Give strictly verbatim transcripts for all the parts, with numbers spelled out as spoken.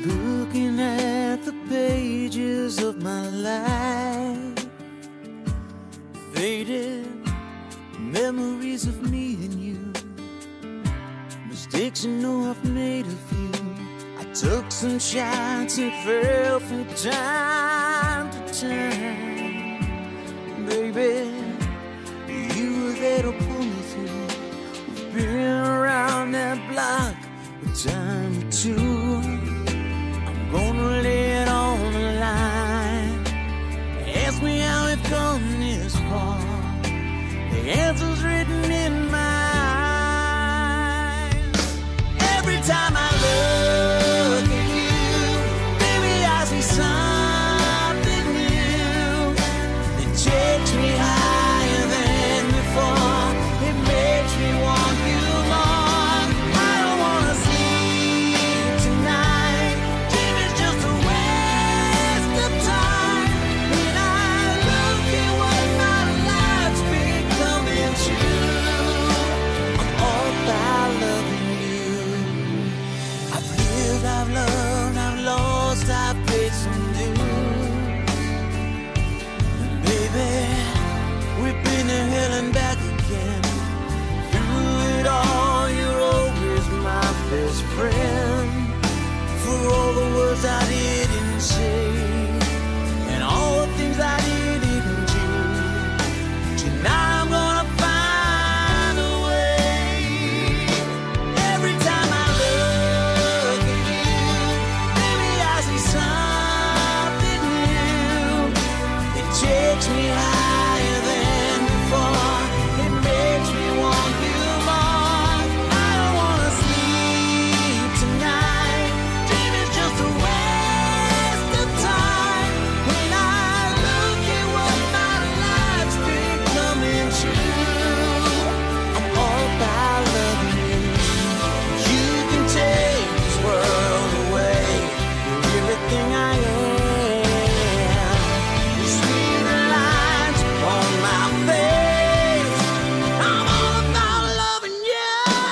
Looking at the pages of my life, faded memories of me and you, mistakes I know I've made of you. I took some shots and fell from time to time. Baby, you were there to pull me through. We've been around that block a time or two. I'm gonna lay it on the line. Ask me how we've come this far. The answer's written in my eyes. Every time I look at you, baby, I see something new. It takes me higher than before. It makes me want you more. I don't wanna sleep tonight. Dream is just a waste of time. When I look at what my life's becoming to, I'm all about loving you. I've lived, I've loved, I've lost, I've paid some dues. And baby, we've been to hell and back again. Through it all, you're always my best friend. For all the words I didn't say, and all the things I didn't do, tonight I'm gonna find a way. Every time I look at you, baby, I see something new. It takes me higher than before. It makes me want you more. I don't wanna sleep tonight. Dream is just a waste of time. When I look at what my life's becoming to, I'm all about loving you. You can take this world away. You're everything I am. You see the lines on my face. I'm all about loving you.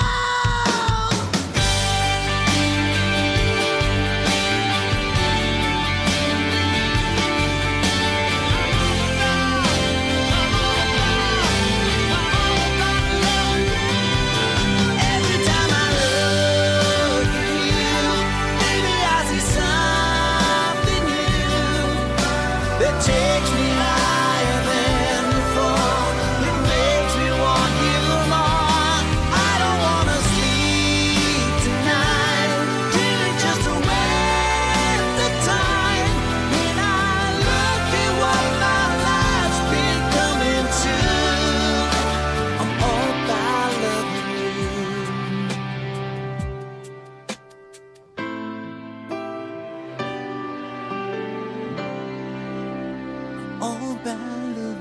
Every time I look at you, baby, I see something new that takes me higher than before. It makes me want you more. I don't wanna sleep tonight. Dream is just a waste of time. When I look at what my life's becoming to, I'm all about loving you. All about loving